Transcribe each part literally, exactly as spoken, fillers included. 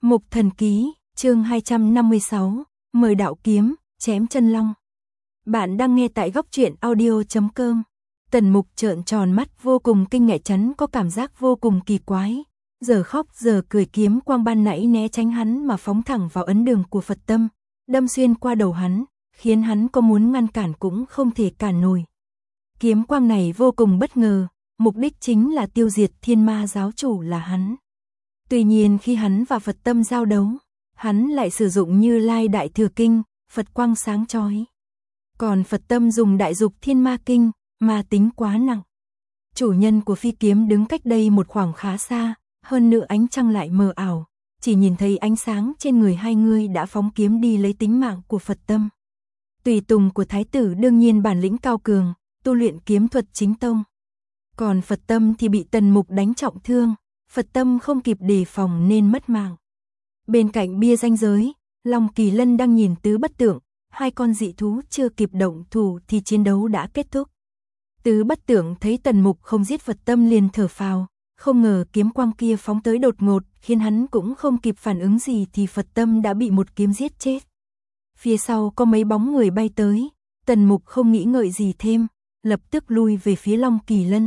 Mục Thần Ký, chương hai trăm năm mươi sáu, mời đạo kiếm, chém chân long. Bạn đang nghe tại góc truyện audio chấm com. Tần Mục trợn tròn mắt vô cùng kinh ngạc, chắn có cảm giác vô cùng kỳ quái. Giờ khóc giờ cười, kiếm quang ban nãy né tránh hắn mà phóng thẳng vào ấn đường của Phật Tâm, đâm xuyên qua đầu hắn, khiến hắn có muốn ngăn cản cũng không thể cản nổi. Kiếm quang này vô cùng bất ngờ, mục đích chính là tiêu diệt Thiên Ma giáo chủ là hắn. Tuy nhiên khi hắn và Phật Tâm giao đấu, hắn lại sử dụng Như Lai Đại Thừa Kinh, Phật quang sáng chói. Còn Phật Tâm dùng Đại Dục Thiên Ma Kinh, ma tính quá nặng. Chủ nhân của phi kiếm đứng cách đây một khoảng khá xa, hơn nữa ánh trăng lại mờ ảo, chỉ nhìn thấy ánh sáng trên người hai người đã phóng kiếm đi lấy tính mạng của Phật Tâm. Tùy tùng của thái tử đương nhiên bản lĩnh cao cường, tu luyện kiếm thuật chính tông. Còn Phật Tâm thì bị Tần Mục đánh trọng thương, Phật Tâm không kịp đề phòng nên mất mạng. Bên cạnh bia ranh giới, Long Kỳ Lân đang nhìn Tứ Bất Tượng, hai con dị thú chưa kịp động thủ thì chiến đấu đã kết thúc. Tứ Bất Tượng thấy Tần Mục không giết Phật Tâm liền thở phào, không ngờ kiếm quang kia phóng tới đột ngột, khiến hắn cũng không kịp phản ứng gì thì Phật Tâm đã bị một kiếm giết chết. Phía sau có mấy bóng người bay tới, Tần Mục không nghĩ ngợi gì thêm, lập tức lui về phía Long Kỳ Lân.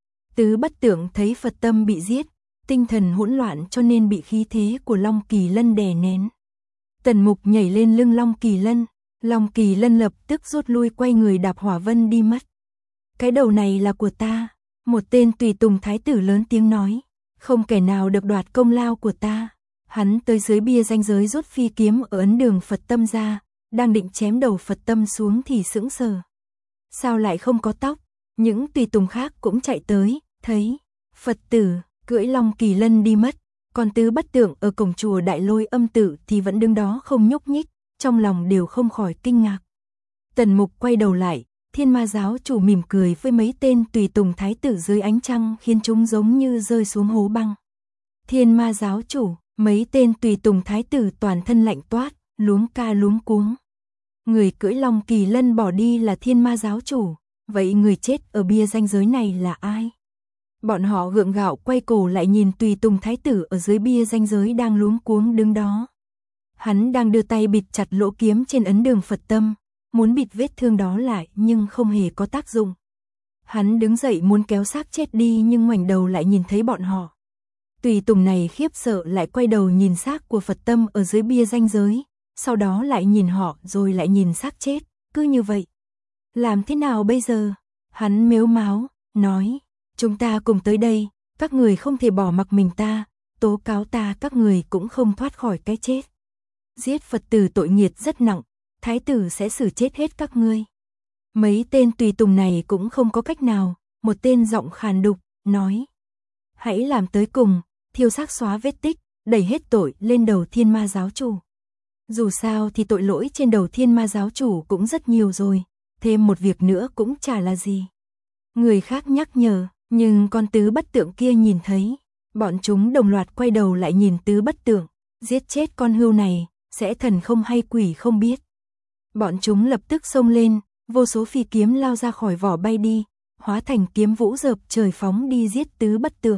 Tứ Bất Tượng thấy Phật Tâm bị giết, tinh thần hỗn loạn cho nên bị khí thế của Long Kỳ Lân đè nén. Tần Mục nhảy lên lưng Long Kỳ Lân, Long Kỳ Lân lập tức rút lui, quay người đạp hỏa vân đi mất. Cái đầu này là của ta, một tên tùy tùng thái tử lớn tiếng nói, không kẻ nào được đoạt công lao của ta. Hắn tới dưới bia ranh giới rút phi kiếm ở ấn đường Phật Tâm ra, đang định chém đầu Phật Tâm xuống thì sững sờ. Sao lại không có tóc? Những tùy tùng khác cũng chạy tới, thấy Phật tử cưỡi Long Kỳ Lân đi mất, còn Tứ Bất Tượng ở cổng chùa Đại Lôi Âm Tự thì vẫn đứng đó không nhúc nhích, trong lòng đều không khỏi kinh ngạc. Tần Mục quay đầu lại, Thiên Ma giáo chủ mỉm cười với mấy tên tùy tùng thái tử dưới ánh trăng, khiến chúng giống như rơi xuống hố băng. Thiên Ma giáo chủ, mấy tên tùy tùng thái tử toàn thân lạnh toát, luống ca luống cuống. Người cưỡi Long Kỳ Lân bỏ đi là Thiên Ma giáo chủ, vậy người chết ở bia ranh giới này là ai? Bọn họ gượng gạo quay cổ lại nhìn tùy tùng thái tử ở dưới bia ranh giới đang luống cuống đứng đó. Hắn đang đưa tay bịt chặt lỗ kiếm trên ấn đường Phật Tâm, muốn bịt vết thương đó lại nhưng không hề có tác dụng. Hắn đứng dậy muốn kéo xác chết đi nhưng ngoảnh đầu lại nhìn thấy bọn họ. Tùy tùng này khiếp sợ lại quay đầu nhìn xác của Phật Tâm ở dưới bia ranh giới, sau đó lại nhìn họ rồi lại nhìn xác chết, cứ như vậy. Làm thế nào bây giờ? Hắn mếu máo, nói, chúng ta cùng tới đây, các người không thể bỏ mặc mình ta, tố cáo ta các người cũng không thoát khỏi cái chết. Giết Phật tử tội nghiệt rất nặng, thái tử sẽ xử chết hết các ngươi. Mấy tên tùy tùng này cũng không có cách nào, một tên giọng khàn đục, nói, hãy làm tới cùng, thiêu xác xóa vết tích, đẩy hết tội lên đầu Thiên Ma giáo chủ. Dù sao thì tội lỗi trên đầu Thiên Ma giáo chủ cũng rất nhiều rồi, thêm một việc nữa cũng chả là gì. Người khác nhắc nhở, nhưng con Tứ Bất Tượng kia nhìn thấy, bọn chúng đồng loạt quay đầu lại nhìn Tứ Bất Tượng, giết chết con hươu này, sẽ thần không hay quỷ không biết. Bọn chúng lập tức xông lên, vô số phi kiếm lao ra khỏi vỏ bay đi, hóa thành kiếm vũ dợp trời phóng đi giết Tứ Bất Tượng.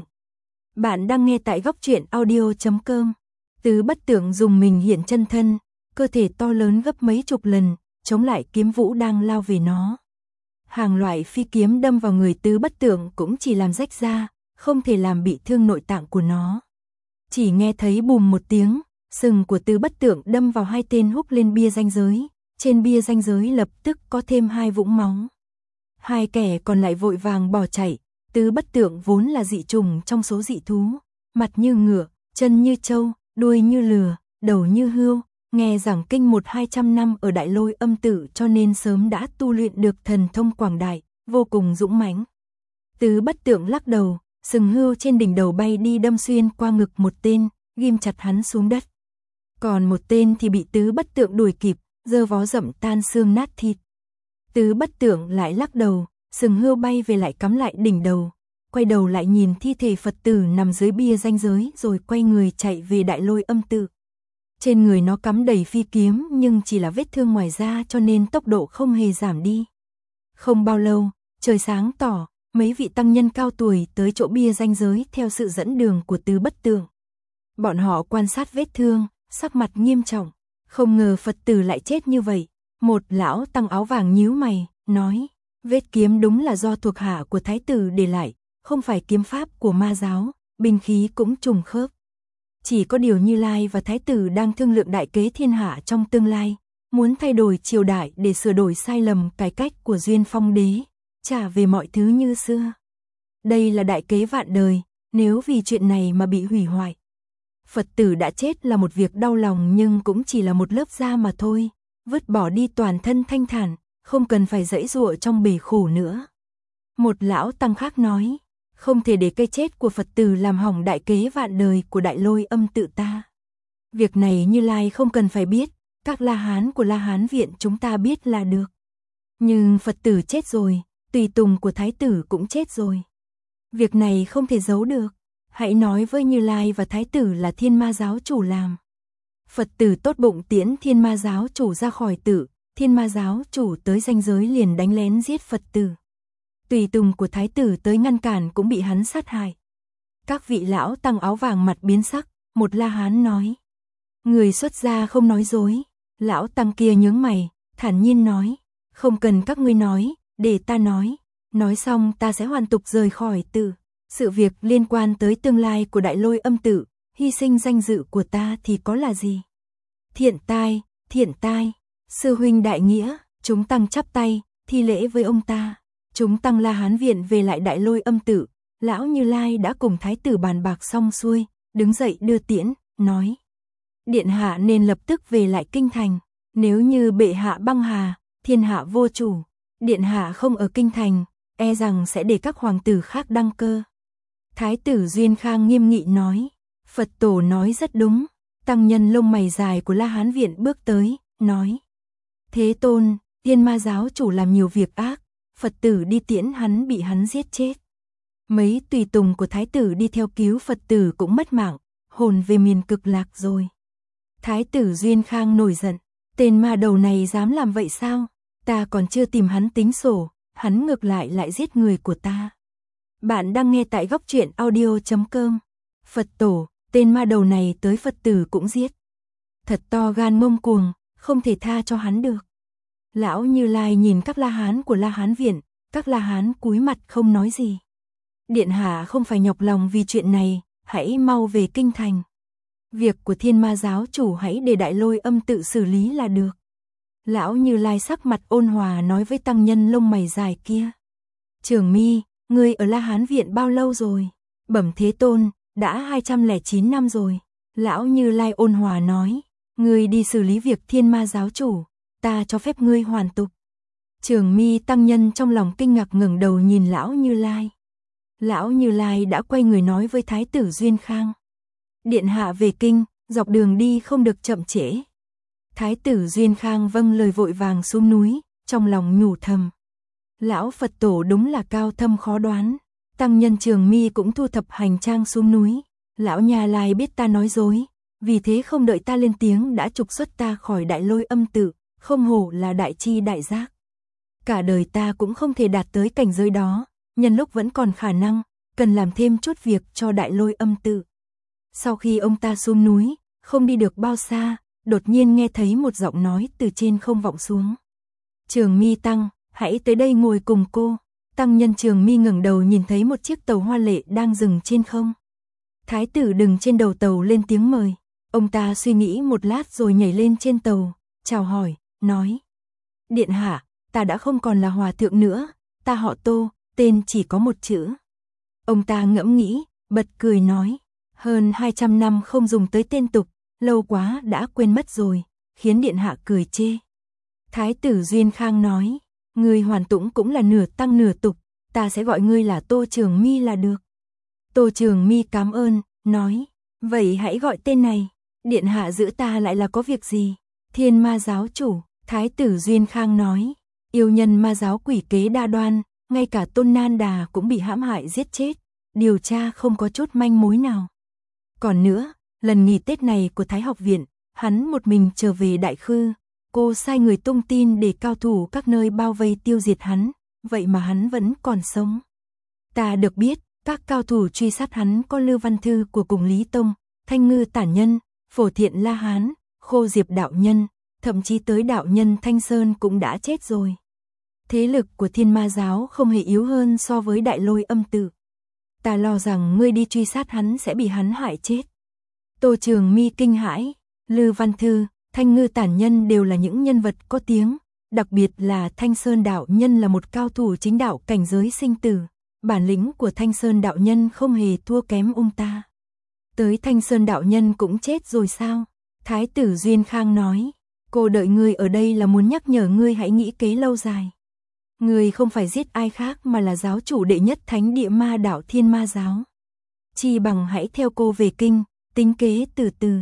Bạn đang nghe tại góc truyện audio chấm com. Tứ Bất Tượng dùng mình hiện chân thân, cơ thể to lớn gấp mấy chục lần, chống lại kiếm vũ đang lao về nó. Hàng loại phi kiếm đâm vào người Tứ Bất Tượng cũng chỉ làm rách da, không thể làm bị thương nội tạng của nó. Chỉ nghe thấy bùm một tiếng, sừng của Tứ Bất Tượng đâm vào hai tên húc lên bia ranh giới, trên bia ranh giới lập tức có thêm hai vũng máu. Hai kẻ còn lại vội vàng bỏ chạy. Tứ Bất Tượng vốn là dị trùng trong số dị thú, mặt như ngựa, chân như trâu, đuôi như lừa, đầu như hươu, nghe giảng kinh một hai trăm năm ở Đại Lôi Âm Tự cho nên sớm đã tu luyện được thần thông quảng đại, vô cùng dũng mãnh. Tứ Bất Tượng lắc đầu, sừng hươu trên đỉnh đầu bay đi đâm xuyên qua ngực một tên, ghim chặt hắn xuống đất. Còn một tên thì bị Tứ Bất Tượng đuổi kịp, giơ vó dậm tan xương nát thịt. Tứ Bất Tượng lại lắc đầu, sừng hươu bay về lại cắm lại đỉnh đầu, quay đầu lại nhìn thi thể Phật tử nằm dưới bia ranh giới rồi quay người chạy về Đại Lôi Âm Tự. Trên người nó cắm đầy phi kiếm nhưng chỉ là vết thương ngoài da cho nên tốc độ không hề giảm đi. Không bao lâu, trời sáng tỏ, mấy vị tăng nhân cao tuổi tới chỗ bia ranh giới theo sự dẫn đường của Tứ Bất Tượng. Bọn họ quan sát vết thương, sắc mặt nghiêm trọng, không ngờ Phật tử lại chết như vậy. Một lão tăng áo vàng nhíu mày, nói, vết kiếm đúng là do thuộc hạ của thái tử để lại, không phải kiếm pháp của ma giáo, binh khí cũng trùng khớp. Chỉ có điều Như Lai và thái tử đang thương lượng đại kế thiên hạ trong tương lai, muốn thay đổi triều đại để sửa đổi sai lầm cải cách của Duyên Phong đế, trả về mọi thứ như xưa. Đây là đại kế vạn đời, nếu vì chuyện này mà bị hủy hoại. Phật tử đã chết là một việc đau lòng nhưng cũng chỉ là một lớp da mà thôi, vứt bỏ đi toàn thân thanh thản, không cần phải giãy giụa trong bể khổ nữa. Một lão tăng khác nói, không thể để cái chết của Phật tử làm hỏng đại kế vạn đời của Đại Lôi Âm tự ta. Việc này Như Lai không cần phải biết, các La Hán của La Hán viện chúng ta biết là được. Nhưng Phật tử chết rồi, tùy tùng của thái tử cũng chết rồi. Việc này không thể giấu được, hãy nói với Như Lai và thái tử là Thiên Ma giáo chủ làm. Phật tử tốt bụng tiễn Thiên Ma giáo chủ ra khỏi tự, Thiên Ma giáo chủ tới ranh giới liền đánh lén giết Phật tử. Tùy tùng của thái tử tới ngăn cản cũng bị hắn sát hại. Các vị lão tăng áo vàng mặt biến sắc, một La Hán nói. Người xuất gia không nói dối. Lão tăng kia nhướng mày, thản nhiên nói. Không cần các ngươi nói, để ta nói. Nói xong ta sẽ hoàn tục rời khỏi tự. Sự việc liên quan tới tương lai của Đại Lôi Âm tự, hy sinh danh dự của ta thì có là gì? Thiện tai, thiện tai, sư huynh đại nghĩa, chúng tăng chắp tay, thi lễ với ông ta. Chúng tăng La Hán viện về lại Đại Lôi Âm tự, lão Như Lai đã cùng thái tử bàn bạc xong xuôi, đứng dậy đưa tiễn, nói. Điện hạ nên lập tức về lại kinh thành, nếu như bệ hạ băng hà, thiên hạ vô chủ, điện hạ không ở kinh thành, e rằng sẽ để các hoàng tử khác đăng cơ. Thái tử Duyên Khang nghiêm nghị nói, Phật tổ nói rất đúng. Tăng nhân lông mày dài của La Hán viện bước tới, nói. Thế Tôn, Thiên Ma giáo chủ làm nhiều việc ác, Phật tử đi tiễn hắn bị hắn giết chết. Mấy tùy tùng của thái tử đi theo cứu Phật tử cũng mất mạng, hồn về miền cực lạc rồi. Thái tử Duyên Khang nổi giận, tên ma đầu này dám làm vậy sao? Ta còn chưa tìm hắn tính sổ, hắn ngược lại lại giết người của ta. Bạn đang nghe tại góc truyện audio chấm com. Phật tổ, tên ma đầu này tới Phật tử cũng giết. Thật to gan ngông cuồng, không thể tha cho hắn được. Lão Như Lai nhìn các La Hán của La Hán viện, các La Hán cúi mặt không nói gì. Điện hạ không phải nhọc lòng vì chuyện này, hãy mau về kinh thành. Việc của Thiên Ma giáo chủ hãy để Đại Lôi Âm tự xử lý là được. Lão Như Lai sắc mặt ôn hòa nói với tăng nhân lông mày dài kia. Trường Mi, ngươi ở La Hán viện bao lâu rồi? Bẩm Thế Tôn, đã hai trăm lẻ chín năm rồi. Lão Như Lai ôn hòa nói, ngươi đi xử lý việc Thiên Ma giáo chủ, ta cho phép ngươi hoàn tục. Trường Mi tăng nhân trong lòng kinh ngạc ngẩng đầu nhìn Lão Như Lai. Lão Như Lai đã quay người nói với Thái tử Duyên Khang. Điện hạ về kinh, dọc đường đi không được chậm trễ. Thái tử Duyên Khang vâng lời vội vàng xuống núi, trong lòng nhủ thầm. Lão Phật tổ đúng là cao thâm khó đoán. Tăng nhân Trường Mi cũng thu thập hành trang xuống núi. Lão Nhà Lai biết ta nói dối, vì thế không đợi ta lên tiếng đã trục xuất ta khỏi Đại Lôi Âm tự, không hổ là đại chi đại giác. Cả đời ta cũng không thể đạt tới cảnh giới đó, nhân lúc vẫn còn khả năng, cần làm thêm chút việc cho Đại Lôi Âm tự. Sau khi ông ta xuống núi, không đi được bao xa, đột nhiên nghe thấy một giọng nói từ trên không vọng xuống. Trường Mi tăng, hãy tới đây ngồi cùng cô. Tăng nhân Trường Mi ngẩng đầu nhìn thấy một chiếc tàu hoa lệ đang dừng trên không. Thái tử đứng trên đầu tàu lên tiếng mời. Ông ta suy nghĩ một lát rồi nhảy lên trên tàu, chào hỏi, nói. Điện hạ, ta đã không còn là hòa thượng nữa, ta họ Tô, tên chỉ có một chữ. Ông ta ngẫm nghĩ, bật cười nói. Hơn hai trăm năm không dùng tới tên tục, lâu quá đã quên mất rồi, khiến điện hạ cười chê. Thái tử Duyên Khang nói, ngươi hoàn tũng cũng là nửa tăng nửa tục, ta sẽ gọi ngươi là Tô Trường Mi là được. Tô Trường Mi cảm ơn, nói, vậy hãy gọi tên này, điện hạ giữ ta lại là có việc gì? Thiên Ma giáo chủ, Thái tử Duyên Khang nói, yêu nhân ma giáo quỷ kế đa đoan, ngay cả Tôn Nan Đà cũng bị hãm hại giết chết, điều tra không có chút manh mối nào. Còn nữa, lần nghỉ Tết này của Thái học viện, hắn một mình trở về Đại Khư, cô sai người tung tin để cao thủ các nơi bao vây tiêu diệt hắn, vậy mà hắn vẫn còn sống. Ta được biết, các cao thủ truy sát hắn có Lưu Văn Thư của cùng Lý Tông, Thanh Ngư Tản Nhân, Phổ Thiện La Hán, Khô Diệp đạo nhân, thậm chí tới đạo nhân Thanh Sơn cũng đã chết rồi. Thế lực của Thiên Ma giáo không hề yếu hơn so với Đại Lôi Âm tự. Ta lo rằng ngươi đi truy sát hắn sẽ bị hắn hại chết. Tô Trường Mi kinh hãi, Lư Văn Thư, Thanh Ngư Tản Nhân đều là những nhân vật có tiếng, đặc biệt là Thanh Sơn đạo nhân là một cao thủ chính đạo cảnh giới sinh tử, bản lĩnh của Thanh Sơn đạo nhân không hề thua kém ông ta. Tới Thanh Sơn đạo nhân cũng chết rồi sao? Thái tử Duyên Khang nói, cô đợi ngươi ở đây là muốn nhắc nhở ngươi hãy nghĩ kế lâu dài. Ngươi không phải giết ai khác mà là giáo chủ đệ nhất thánh địa ma đạo Thiên Ma giáo. Chi bằng hãy theo cô về kinh, tính kế từ từ.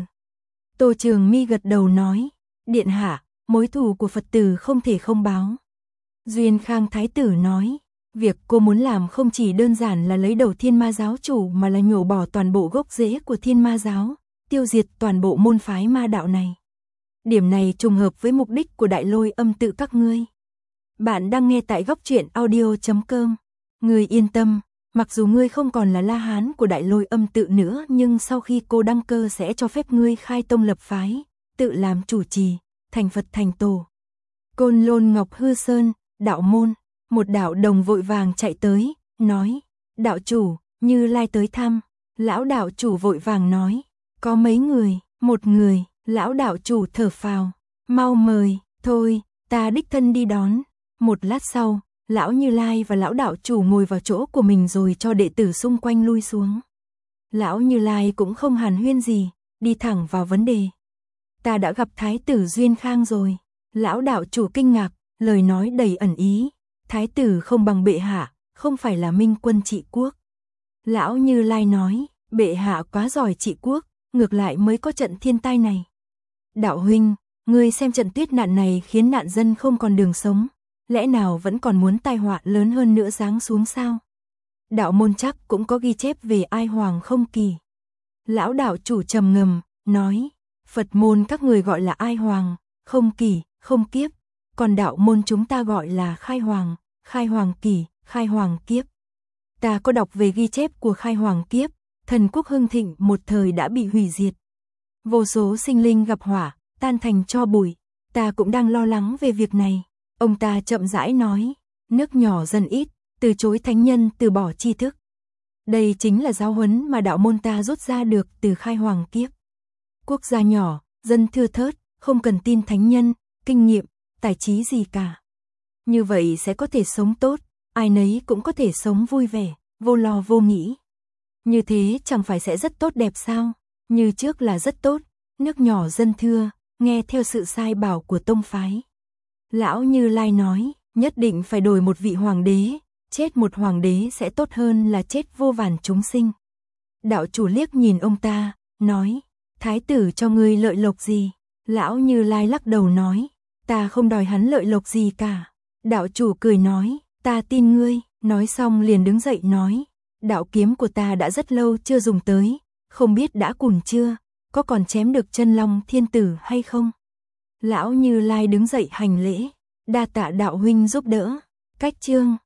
Tô Trường Mi gật đầu nói, điện hạ, mối thù của Phật tử không thể không báo. Duyên Khang Thái tử nói, việc cô muốn làm không chỉ đơn giản là lấy đầu Thiên Ma giáo chủ mà là nhổ bỏ toàn bộ gốc rễ của Thiên Ma giáo, tiêu diệt toàn bộ môn phái ma đạo này. Điểm này trùng hợp với mục đích của Đại Lôi Âm tự các ngươi. Bạn đang nghe tại góc truyện audio chấm com. Ngươi yên tâm, mặc dù ngươi không còn là La Hán của Đại Lôi Âm tự nữa, nhưng sau khi cô đăng cơ sẽ cho phép ngươi khai tông lập phái, tự làm chủ trì, thành Phật thành tổ. Côn Lôn Ngọc Hư Sơn, đạo môn, một đạo đồng vội vàng chạy tới, nói, đạo chủ, Như Lai tới thăm. Lão đạo chủ vội vàng nói, có mấy người, một người. Lão đạo chủ thở phào, mau mời, thôi, ta đích thân đi đón. Một lát sau, lão Như Lai và lão đạo chủ ngồi vào chỗ của mình rồi cho đệ tử xung quanh lui xuống. Lão Như Lai cũng không hàn huyên gì, đi thẳng vào vấn đề. Ta đã gặp Thái tử Duyên Khang rồi. Lão đạo chủ kinh ngạc, lời nói đầy ẩn ý. Thái tử không bằng bệ hạ, không phải là minh quân trị quốc. Lão Như Lai nói, bệ hạ quá giỏi trị quốc, ngược lại mới có trận thiên tai này. Đạo huynh, ngươi xem trận tuyết nạn này khiến nạn dân không còn đường sống, lẽ nào vẫn còn muốn tai họa lớn hơn nữa giáng xuống sao? Đạo môn chắc cũng có ghi chép về ai hoàng không kỳ. Lão đạo chủ trầm ngầm, nói, Phật môn các người gọi là ai hoàng, không kỳ, không kiếp, còn đạo môn chúng ta gọi là khai hoàng, khai hoàng kỳ, khai hoàng kiếp. Ta có đọc về ghi chép của khai hoàng kiếp, thần quốc hưng thịnh một thời đã bị hủy diệt. Vô số sinh linh gặp hỏa, tan thành tro bụi, ta cũng đang lo lắng về việc này. Ông ta chậm rãi nói, nước nhỏ dân ít, từ chối thánh nhân từ bỏ tri thức. Đây chính là giáo huấn mà đạo môn ta rút ra được từ khai hoàng kiếp. Quốc gia nhỏ, dân thưa thớt, không cần tin thánh nhân, kinh nghiệm, tài trí gì cả. Như vậy sẽ có thể sống tốt, ai nấy cũng có thể sống vui vẻ, vô lo vô nghĩ. Như thế chẳng phải sẽ rất tốt đẹp sao? Như trước là rất tốt, nước nhỏ dân thưa, nghe theo sự sai bảo của tông phái. Lão Như Lai nói, nhất định phải đổi một vị hoàng đế, chết một hoàng đế sẽ tốt hơn là chết vô vàn chúng sinh. Đạo chủ liếc nhìn ông ta, nói, thái tử cho ngươi lợi lộc gì? Lão Như Lai lắc đầu nói, ta không đòi hắn lợi lộc gì cả. Đạo chủ cười nói, ta tin ngươi, nói xong liền đứng dậy nói, đạo kiếm của ta đã rất lâu chưa dùng tới, không biết đã cùn chưa, có còn chém được chân long thiên tử hay không? Lão Như Lai đứng dậy hành lễ, đa tạ đạo huynh giúp đỡ. Cách chương